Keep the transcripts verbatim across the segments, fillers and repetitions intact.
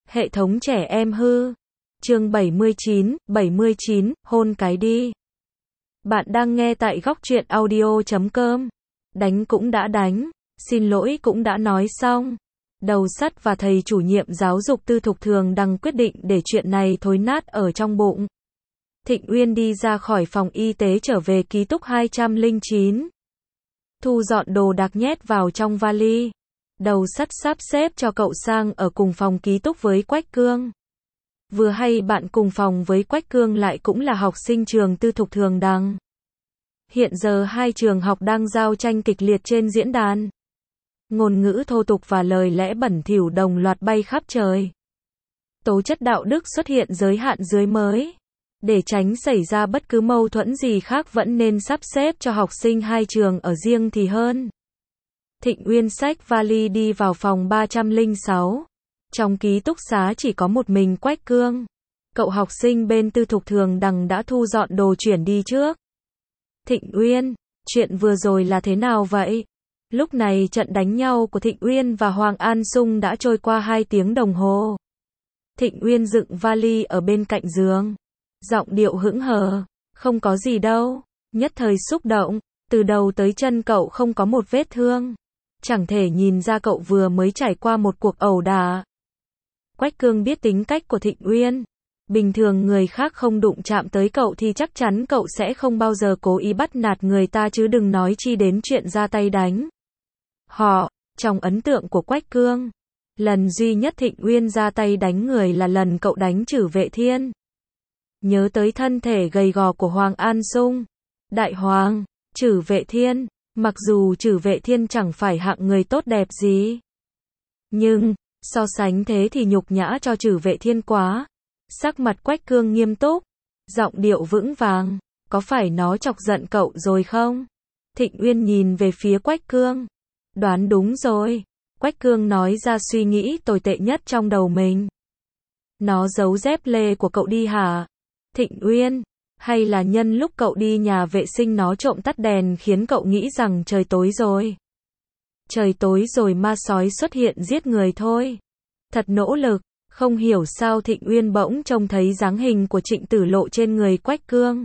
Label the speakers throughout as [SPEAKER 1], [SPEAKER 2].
[SPEAKER 1] Hệ thống trẻ em hư. Chương bảy mươi chín, bảy mươi chín, hôn cái đi. Bạn đang nghe tại góc truyện audio chấm com. Đánh cũng đã đánh, xin lỗi cũng đã nói xong. Đầu sắt và thầy chủ nhiệm giáo dục tư thục thường đăng quyết định để chuyện này thối nát ở trong bụng. Thịnh Uyên đi ra khỏi phòng y tế trở về ký túc hai trăm lẻ chín. Thu dọn đồ đạc nhét vào trong vali. Đầu sắt sắp xếp cho cậu sang ở cùng phòng ký túc với Quách Cương. Vừa hay bạn cùng phòng với Quách Cương lại cũng là học sinh trường tư thục thường đăng. Hiện giờ hai trường học đang giao tranh kịch liệt trên diễn đàn. Ngôn ngữ thô tục và lời lẽ bẩn thỉu đồng loạt bay khắp trời. Tố chất đạo đức xuất hiện giới hạn dưới mới. Để tránh xảy ra bất cứ mâu thuẫn gì khác vẫn nên sắp xếp cho học sinh hai trường ở riêng thì hơn. Thịnh Uyên xách vali đi vào phòng ba trăm lẻ sáu. Trong ký túc xá chỉ có một mình Quách Cương. Cậu học sinh bên tư thục thường đằng đã thu dọn đồ chuyển đi trước. Thịnh Uyên, chuyện vừa rồi là thế nào vậy? Lúc này trận đánh nhau của Thịnh Uyên và Hoàng An Sung đã trôi qua hai tiếng đồng hồ. Thịnh Uyên dựng vali ở bên cạnh giường. Giọng điệu hững hờ. Không có gì đâu. Nhất thời xúc động. Từ đầu tới chân cậu không có một vết thương. Chẳng thể nhìn ra cậu vừa mới trải qua một cuộc ẩu đả. Quách Cương biết tính cách của Thịnh Uyên. Bình thường người khác không đụng chạm tới cậu thì chắc chắn cậu sẽ không bao giờ cố ý bắt nạt người ta chứ đừng nói chi đến chuyện ra tay đánh. Họ, trong ấn tượng của Quách Cương, lần duy nhất Thịnh Uyên ra tay đánh người là lần cậu đánh Trử Vệ Thiên. Nhớ tới thân thể gầy gò của Hoàng An Sung. Đại Hoàng, Trử Vệ Thiên, mặc dù Trử Vệ Thiên chẳng phải hạng người tốt đẹp gì. Nhưng, so sánh thế thì nhục nhã cho Trử Vệ Thiên quá. Sắc mặt Quách Cương nghiêm túc, giọng điệu vững vàng, có phải nó chọc giận cậu rồi không? Thịnh Uyên nhìn về phía Quách Cương. Đoán đúng rồi. Quách Cương nói ra suy nghĩ tồi tệ nhất trong đầu mình. Nó giấu dép lê của cậu đi hả? Thịnh Uyên, hay là nhân lúc cậu đi nhà vệ sinh nó trộm tắt đèn khiến cậu nghĩ rằng trời tối rồi? Trời tối rồi ma sói xuất hiện giết người thôi. Thật nỗ lực. Không hiểu sao Thịnh Uyên bỗng trông thấy dáng hình của Trịnh Tử Lộ trên người Quách Cương.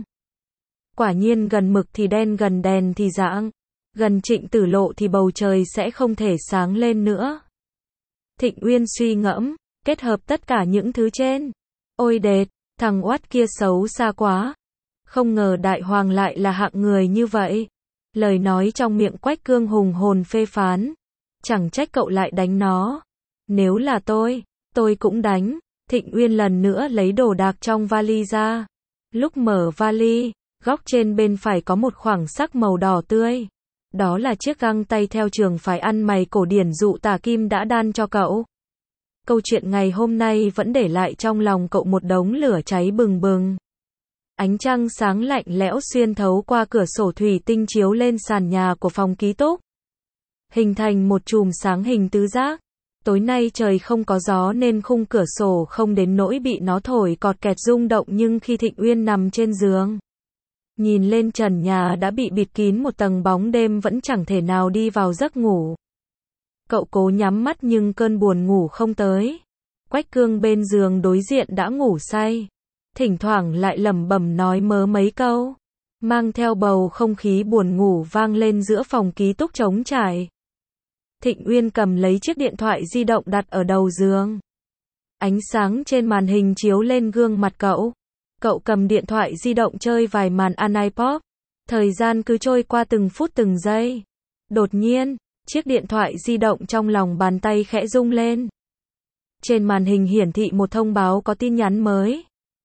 [SPEAKER 1] Quả nhiên gần mực thì đen, gần đèn thì rạng. Gần Trịnh Tử Lộ thì bầu trời sẽ không thể sáng lên nữa. Thịnh Uyên suy ngẫm, kết hợp tất cả những thứ trên. Ôi đệt, thằng oát kia xấu xa quá. Không ngờ Đại Hoàng lại là hạng người như vậy. Lời nói trong miệng Quách Cương hùng hồn phê phán. Chẳng trách cậu lại đánh nó. Nếu là tôi, tôi cũng đánh. Thịnh Uyên lần nữa lấy đồ đạc trong vali ra. Lúc mở vali, góc trên bên phải có một khoảng sắc màu đỏ tươi. Đó là chiếc găng tay theo trường phái ăn mày cổ điển Dụ Tả Kim đã đan cho cậu. Câu chuyện ngày hôm nay vẫn để lại trong lòng cậu một đống lửa cháy bừng bừng. Ánh trăng sáng lạnh lẽo xuyên thấu qua cửa sổ thủy tinh chiếu lên sàn nhà của phòng ký túc. Hình thành một chùm sáng hình tứ giác. Tối nay trời không có gió nên khung cửa sổ không đến nỗi bị nó thổi cọt kẹt rung động, nhưng khi Thịnh Uyên nằm trên giường, nhìn lên trần nhà đã bị bịt kín một tầng bóng đêm vẫn chẳng thể nào đi vào giấc ngủ. Cậu cố nhắm mắt nhưng cơn buồn ngủ không tới. Quách Cương bên giường đối diện đã ngủ say. Thỉnh thoảng lại lẩm bẩm nói mớ mấy câu. Mang theo bầu không khí buồn ngủ vang lên giữa phòng ký túc trống trải. Thịnh Uyên cầm lấy chiếc điện thoại di động đặt ở đầu giường. Ánh sáng trên màn hình chiếu lên gương mặt cậu. Cậu cầm điện thoại di động chơi vài màn Anipop. Thời gian cứ trôi qua từng phút từng giây. Đột nhiên, chiếc điện thoại di động trong lòng bàn tay khẽ rung lên. Trên màn hình hiển thị một thông báo có tin nhắn mới.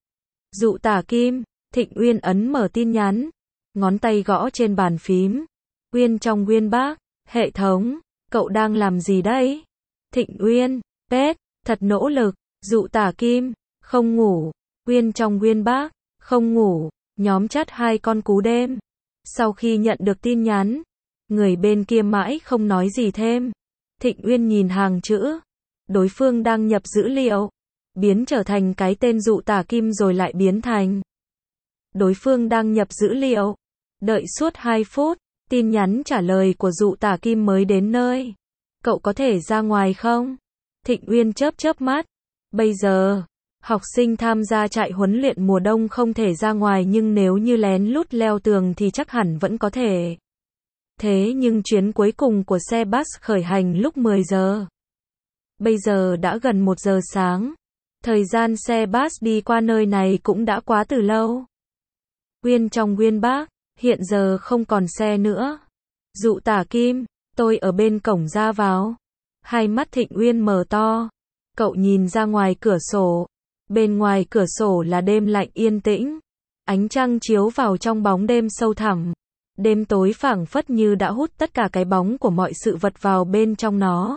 [SPEAKER 1] Dụ Tả Kim. Thịnh Uyên ấn mở tin nhắn. Ngón tay gõ trên bàn phím. Uyên trong Uyên bác. Hệ thống. Cậu đang làm gì đấy? Thịnh Uyên. Pét. Thật nỗ lực. Dụ Tả Kim. Không ngủ. Uyên trong Uyên bác. Không ngủ. Nhóm chat hai con cú đêm. Sau khi nhận được tin nhắn, người bên kia mãi không nói gì thêm. Thịnh Uyên nhìn hàng chữ. Đối phương đang nhập dữ liệu. Biến trở thành cái tên Dụ Tả Kim rồi lại biến thành. Đối phương đang nhập dữ liệu. Đợi suốt hai phút. Tin nhắn trả lời của Dụ Tả Kim mới đến nơi. Cậu có thể ra ngoài không? Thịnh Uyên chớp chớp mắt. Bây giờ, học sinh tham gia trại huấn luyện mùa đông không thể ra ngoài nhưng nếu như lén lút leo tường thì chắc hẳn vẫn có thể. Thế nhưng chuyến cuối cùng của xe bus khởi hành lúc mười giờ. Bây giờ đã gần một giờ sáng. Thời gian xe bus đi qua nơi này cũng đã quá từ lâu. Uyên trong Uyên Bác, hiện giờ không còn xe nữa. Dụ Tả Kim, tôi ở bên cổng ra vào. Hai mắt Thịnh Uyên mở to. Cậu nhìn ra ngoài cửa sổ. Bên ngoài cửa sổ là đêm lạnh yên tĩnh. Ánh trăng chiếu vào trong bóng đêm sâu thẳm. Đêm tối phảng phất như đã hút tất cả cái bóng của mọi sự vật vào bên trong nó.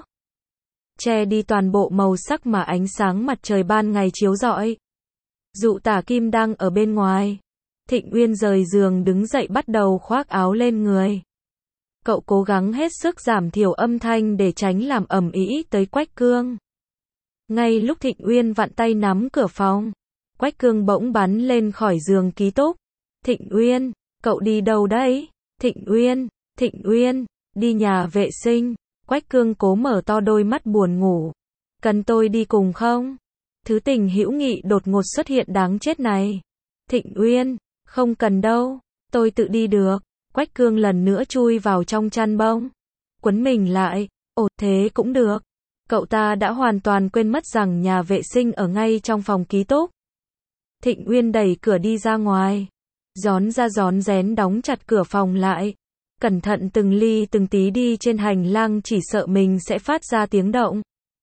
[SPEAKER 1] Che đi toàn bộ màu sắc mà ánh sáng mặt trời ban ngày chiếu rọi. Dụ Tả Kim đang ở bên ngoài. Thịnh Uyên rời giường đứng dậy bắt đầu khoác áo lên người. Cậu cố gắng hết sức giảm thiểu âm thanh để tránh làm ầm ĩ tới Quách Cương. Ngay lúc Thịnh Uyên vặn tay nắm cửa phòng, Quách Cương bỗng bắn lên khỏi giường ký túc. Thịnh Uyên, cậu đi đâu đấy? Thịnh Uyên, Thịnh Uyên, đi nhà vệ sinh. Quách Cương cố mở to đôi mắt buồn ngủ. Cần tôi đi cùng không? Thứ tình hữu nghị đột ngột xuất hiện đáng chết này. Thịnh Uyên, không cần đâu, tôi tự đi được. Quách Cương lần nữa chui vào trong chăn bông. Quấn mình lại, ồ thế cũng được. Cậu ta đã hoàn toàn quên mất rằng nhà vệ sinh ở ngay trong phòng ký túc. Thịnh Uyên đẩy cửa đi ra ngoài. Rón ra rón rén đóng chặt cửa phòng lại. Cẩn thận từng ly từng tí đi trên hành lang chỉ sợ mình sẽ phát ra tiếng động.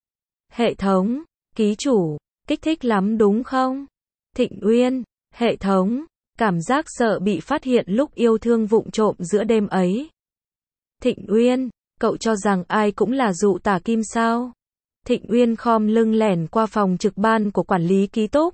[SPEAKER 1] Hệ thống, ký chủ, kích thích lắm đúng không? Thịnh Uyên, hệ thống, cảm giác sợ bị phát hiện lúc yêu thương vụng trộm giữa đêm ấy. Thịnh Uyên, cậu cho rằng ai cũng là Dụ Tả Kim sao? Thịnh Uyên khom lưng lẻn qua phòng trực ban của quản lý ký túc.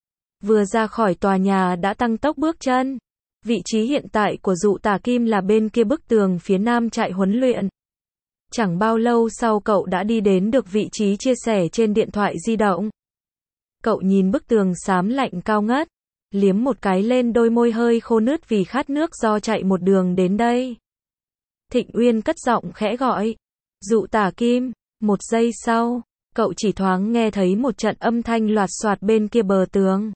[SPEAKER 1] Vừa ra khỏi tòa nhà đã tăng tốc bước chân. Vị trí hiện tại của Dụ Tả Kim là bên kia bức tường phía nam trại huấn luyện. Chẳng bao lâu sau cậu đã đi đến được vị trí chia sẻ trên điện thoại di động. Cậu nhìn bức tường xám lạnh cao ngất, liếm một cái lên đôi môi hơi khô nứt vì khát nước do chạy một đường đến đây. Thịnh Uyên cất giọng khẽ gọi. Dụ Tả Kim. Một giây sau, cậu chỉ thoáng nghe thấy một trận âm thanh loạt soạt bên kia bờ tường.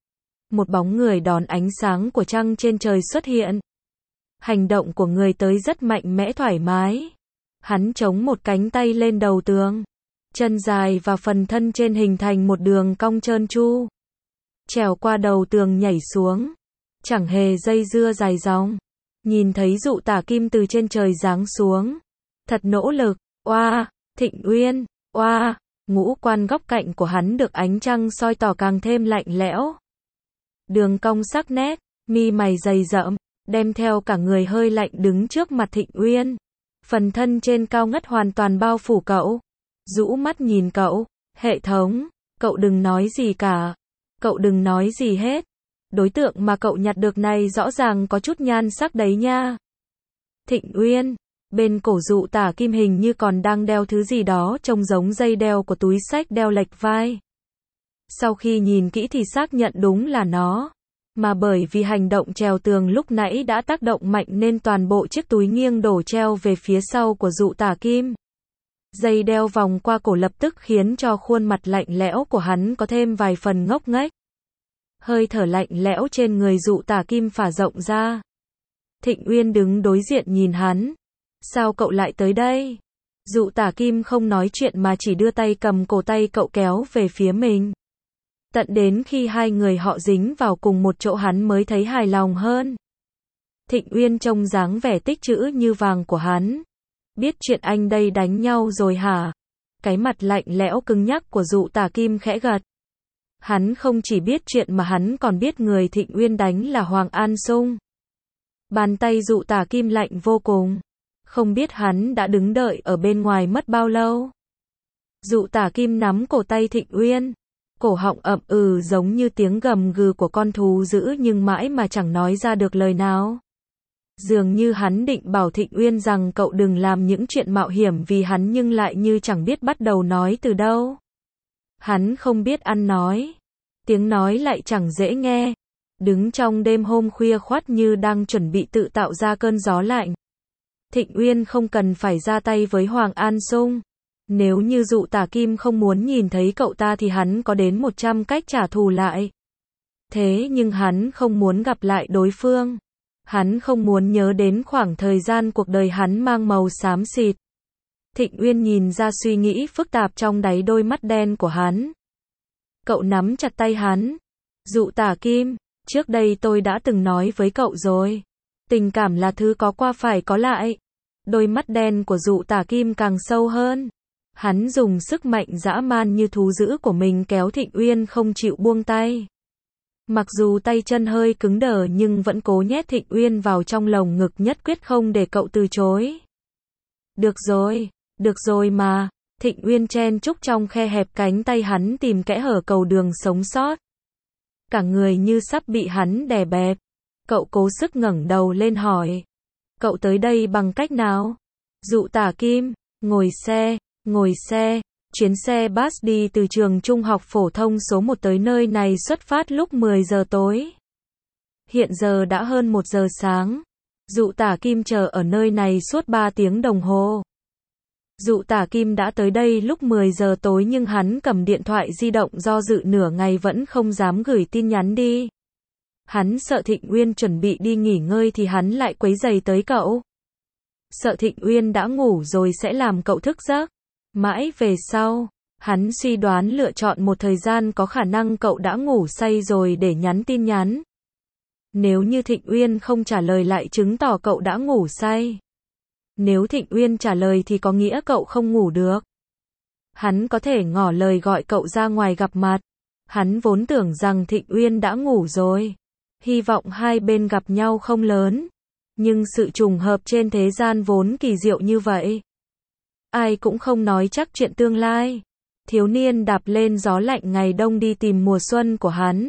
[SPEAKER 1] Một bóng người đón ánh sáng của trăng trên trời xuất hiện. Hành động của người tới rất mạnh mẽ thoải mái. Hắn chống một cánh tay lên đầu tường. Chân dài và phần thân trên hình thành một đường cong trơn tru. Trèo qua đầu tường nhảy xuống. Chẳng hề dây dưa dài dòng. Nhìn thấy Dụ Tả Kim từ trên trời giáng xuống. Thật nỗ lực, oa, Thịnh Uyên, oa, ngũ quan góc cạnh của hắn được ánh trăng soi tỏ càng thêm lạnh lẽo. Đường cong sắc nét, mi mày dày rậm, đem theo cả người hơi lạnh đứng trước mặt Thịnh Uyên. Phần thân trên cao ngất hoàn toàn bao phủ cậu. Rũ mắt nhìn cậu, hệ thống, cậu đừng nói gì cả. Cậu đừng nói gì hết. Đối tượng mà cậu nhặt được này rõ ràng có chút nhan sắc đấy nha. Thịnh Uyên, bên cổ Dụ Tả Kim hình như còn đang đeo thứ gì đó trông giống dây đeo của túi xách đeo lệch vai. Sau khi nhìn kỹ thì xác nhận đúng là nó. Mà bởi vì hành động trèo tường lúc nãy đã tác động mạnh nên toàn bộ chiếc túi nghiêng đổ treo về phía sau của Dụ Tả Kim. Dây đeo vòng qua cổ lập tức khiến cho khuôn mặt lạnh lẽo của hắn có thêm vài phần ngốc nghếch. Hơi thở lạnh lẽo trên người Dụ Tả Kim phả rộng ra. Thịnh Uyên đứng đối diện nhìn hắn. Sao cậu lại tới đây? Dụ Tả Kim không nói chuyện mà chỉ đưa tay cầm cổ tay cậu kéo về phía mình. Tận đến khi hai người họ dính vào cùng một chỗ hắn mới thấy hài lòng hơn. Thịnh Uyên trông dáng vẻ tích trữ như vàng của hắn. Biết chuyện anh đây đánh nhau rồi hả? Cái mặt lạnh lẽo cứng nhắc của Dụ Tả Kim khẽ gật. Hắn không chỉ biết chuyện mà hắn còn biết người Thịnh Uyên đánh là Hoàng An Sung. Bàn tay Dụ Tả Kim lạnh vô cùng. Không biết hắn đã đứng đợi ở bên ngoài mất bao lâu. Dụ Tả Kim nắm cổ tay Thịnh Uyên. Cổ họng ậm ừ giống như tiếng gầm gừ của con thú dữ nhưng mãi mà chẳng nói ra được lời nào. Dường như hắn định bảo Thịnh Uyên rằng cậu đừng làm những chuyện mạo hiểm vì hắn nhưng lại như chẳng biết bắt đầu nói từ đâu. Hắn không biết ăn nói. Tiếng nói lại chẳng dễ nghe. Đứng trong đêm hôm khuya khoắt như đang chuẩn bị tự tạo ra cơn gió lạnh. Thịnh Uyên không cần phải ra tay với Hoàng An Sung. Nếu như Dụ Tả Kim không muốn nhìn thấy cậu ta thì hắn có đến một trăm cách trả thù lại. Thế nhưng hắn không muốn gặp lại đối phương. Hắn không muốn nhớ đến khoảng thời gian cuộc đời hắn mang màu xám xịt. Thịnh Uyên nhìn ra suy nghĩ phức tạp trong đáy đôi mắt đen của hắn. Cậu nắm chặt tay hắn. Dụ Tả Kim, trước đây tôi đã từng nói với cậu rồi. Tình cảm là thứ có qua phải có lại. Đôi mắt đen của Dụ Tả Kim càng sâu hơn. Hắn dùng sức mạnh dã man như thú dữ của mình kéo Thịnh Uyên không chịu buông tay. Mặc dù tay chân hơi cứng đờ nhưng vẫn cố nhét Thịnh Uyên vào trong lồng ngực, nhất quyết không để cậu từ chối. Được rồi, được rồi mà. Thịnh Uyên chen chúc trong khe hẹp cánh tay hắn tìm kẽ hở cầu đường sống sót. Cả người như sắp bị hắn đè bẹp. Cậu cố sức ngẩng đầu lên hỏi. Cậu tới đây bằng cách nào? Dụ Tả Kim, ngồi xe, ngồi xe. Chuyến xe bus đi từ trường trung học phổ thông số một tới nơi này xuất phát lúc mười giờ tối. Hiện giờ đã hơn một giờ sáng. Dụ Tả Kim chờ ở nơi này suốt ba tiếng đồng hồ. Dụ Tả Kim đã tới đây lúc mười giờ tối nhưng hắn cầm điện thoại di động do dự nửa ngày vẫn không dám gửi tin nhắn đi. Hắn sợ Thịnh Uyên chuẩn bị đi nghỉ ngơi thì hắn lại quấy rầy tới cậu. Sợ Thịnh Uyên đã ngủ rồi sẽ làm cậu thức giấc. Mãi về sau, hắn suy đoán lựa chọn một thời gian có khả năng cậu đã ngủ say rồi để nhắn tin nhắn. Nếu như Thịnh Uyên không trả lời lại chứng tỏ cậu đã ngủ say. Nếu Thịnh Uyên trả lời thì có nghĩa cậu không ngủ được. Hắn có thể ngỏ lời gọi cậu ra ngoài gặp mặt. Hắn vốn tưởng rằng Thịnh Uyên đã ngủ rồi. Hy vọng hai bên gặp nhau không lớn. Nhưng sự trùng hợp trên thế gian vốn kỳ diệu như vậy. Ai cũng không nói chắc chuyện tương lai. Thiếu niên đạp lên gió lạnh ngày đông đi tìm mùa xuân của hắn.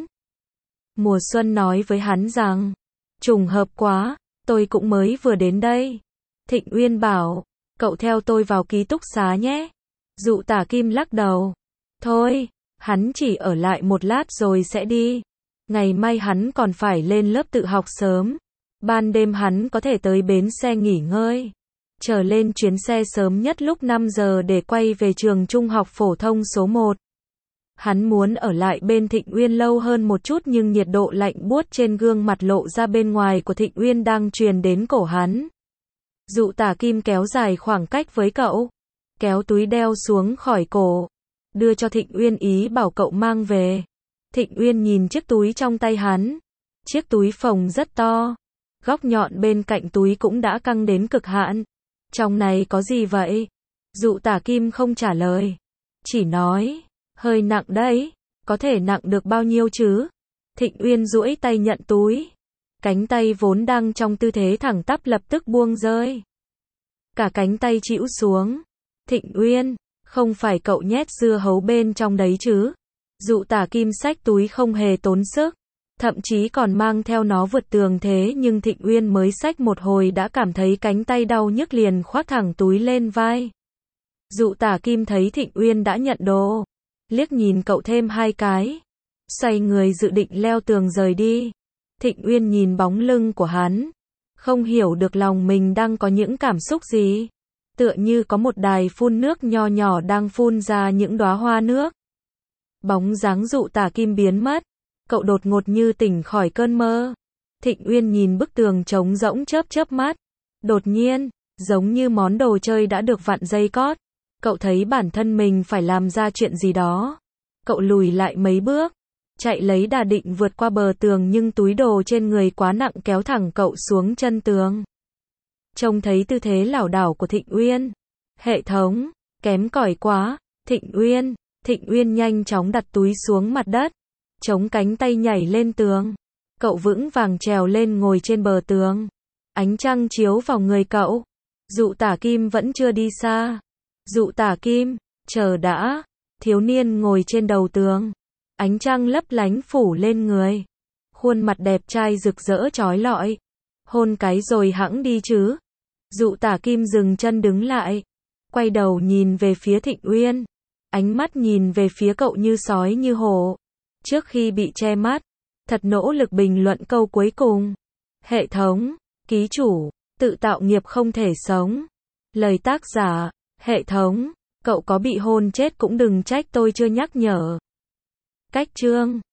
[SPEAKER 1] Mùa xuân nói với hắn rằng, trùng hợp quá, tôi cũng mới vừa đến đây. Thịnh Uyên bảo, cậu theo tôi vào ký túc xá nhé. Dụ Tả Kim lắc đầu. Thôi, hắn chỉ ở lại một lát rồi sẽ đi. Ngày mai hắn còn phải lên lớp tự học sớm. Ban đêm hắn có thể tới bến xe nghỉ ngơi. Chờ lên chuyến xe sớm nhất lúc năm giờ để quay về trường trung học phổ thông số một. Hắn muốn ở lại bên Thịnh Uyên lâu hơn một chút nhưng nhiệt độ lạnh buốt trên gương mặt lộ ra bên ngoài của Thịnh Uyên đang truyền đến cổ hắn. Dụ Tả Kim kéo dài khoảng cách với cậu. Kéo túi đeo xuống khỏi cổ. Đưa cho Thịnh Uyên ý bảo cậu mang về. Thịnh Uyên nhìn chiếc túi trong tay hắn. Chiếc túi phồng rất to. Góc nhọn bên cạnh túi cũng đã căng đến cực hạn. Trong này có gì vậy? Dụ Tả Kim không trả lời. Chỉ nói, hơi nặng đấy. Có thể nặng được bao nhiêu chứ? Thịnh Uyên duỗi tay nhận túi. Cánh tay vốn đang trong tư thế thẳng tắp lập tức buông rơi. Cả cánh tay chĩu xuống. Thịnh Uyên, không phải cậu nhét dưa hấu bên trong đấy chứ? Dụ Tả Kim xách túi không hề tốn sức. Thậm chí còn mang theo nó vượt tường thế nhưng Thịnh Uyên mới xách một hồi đã cảm thấy cánh tay đau nhức liền khoác thẳng túi lên vai. Dụ Tả Kim thấy Thịnh Uyên đã nhận đồ. Liếc nhìn cậu thêm hai cái. Xoay người dự định leo tường rời đi. Thịnh Uyên nhìn bóng lưng của hắn. Không hiểu được lòng mình đang có những cảm xúc gì. Tựa như có một đài phun nước nho nhỏ đang phun ra những đóa hoa nước. Bóng dáng Dụ Tả Kim biến mất. Cậu đột ngột như tỉnh khỏi cơn mơ. Thịnh Uyên nhìn bức tường trống rỗng chớp chớp mắt. Đột nhiên, giống như món đồ chơi đã được vặn dây cót. Cậu thấy bản thân mình phải làm ra chuyện gì đó. Cậu lùi lại mấy bước. Chạy lấy đà định vượt qua bờ tường nhưng túi đồ trên người quá nặng kéo thẳng cậu xuống chân tường. Trông thấy tư thế lảo đảo của Thịnh Uyên. Hệ thống, kém cỏi quá. Thịnh Uyên, Thịnh Uyên nhanh chóng đặt túi xuống mặt đất. Chống cánh tay nhảy lên tường. Cậu vững vàng trèo lên ngồi trên bờ tường. Ánh trăng chiếu vào người cậu. Dụ Tả Kim vẫn chưa đi xa. Dụ Tả Kim, chờ đã. Thiếu niên ngồi trên đầu tường. Ánh trăng lấp lánh phủ lên người. Khuôn mặt đẹp trai rực rỡ chói lọi. Hôn cái rồi hẵng đi chứ. Dụ Tả Kim dừng chân đứng lại. Quay đầu nhìn về phía Thịnh Uyên. Ánh mắt nhìn về phía cậu như sói như hổ. Trước khi bị che mắt, thật nỗ lực bình luận câu cuối cùng. Hệ thống, ký chủ, tự tạo nghiệp không thể sống. Lời tác giả, hệ thống, Cậu có bị hôn chết cũng đừng trách tôi chưa nhắc nhở. Cách chương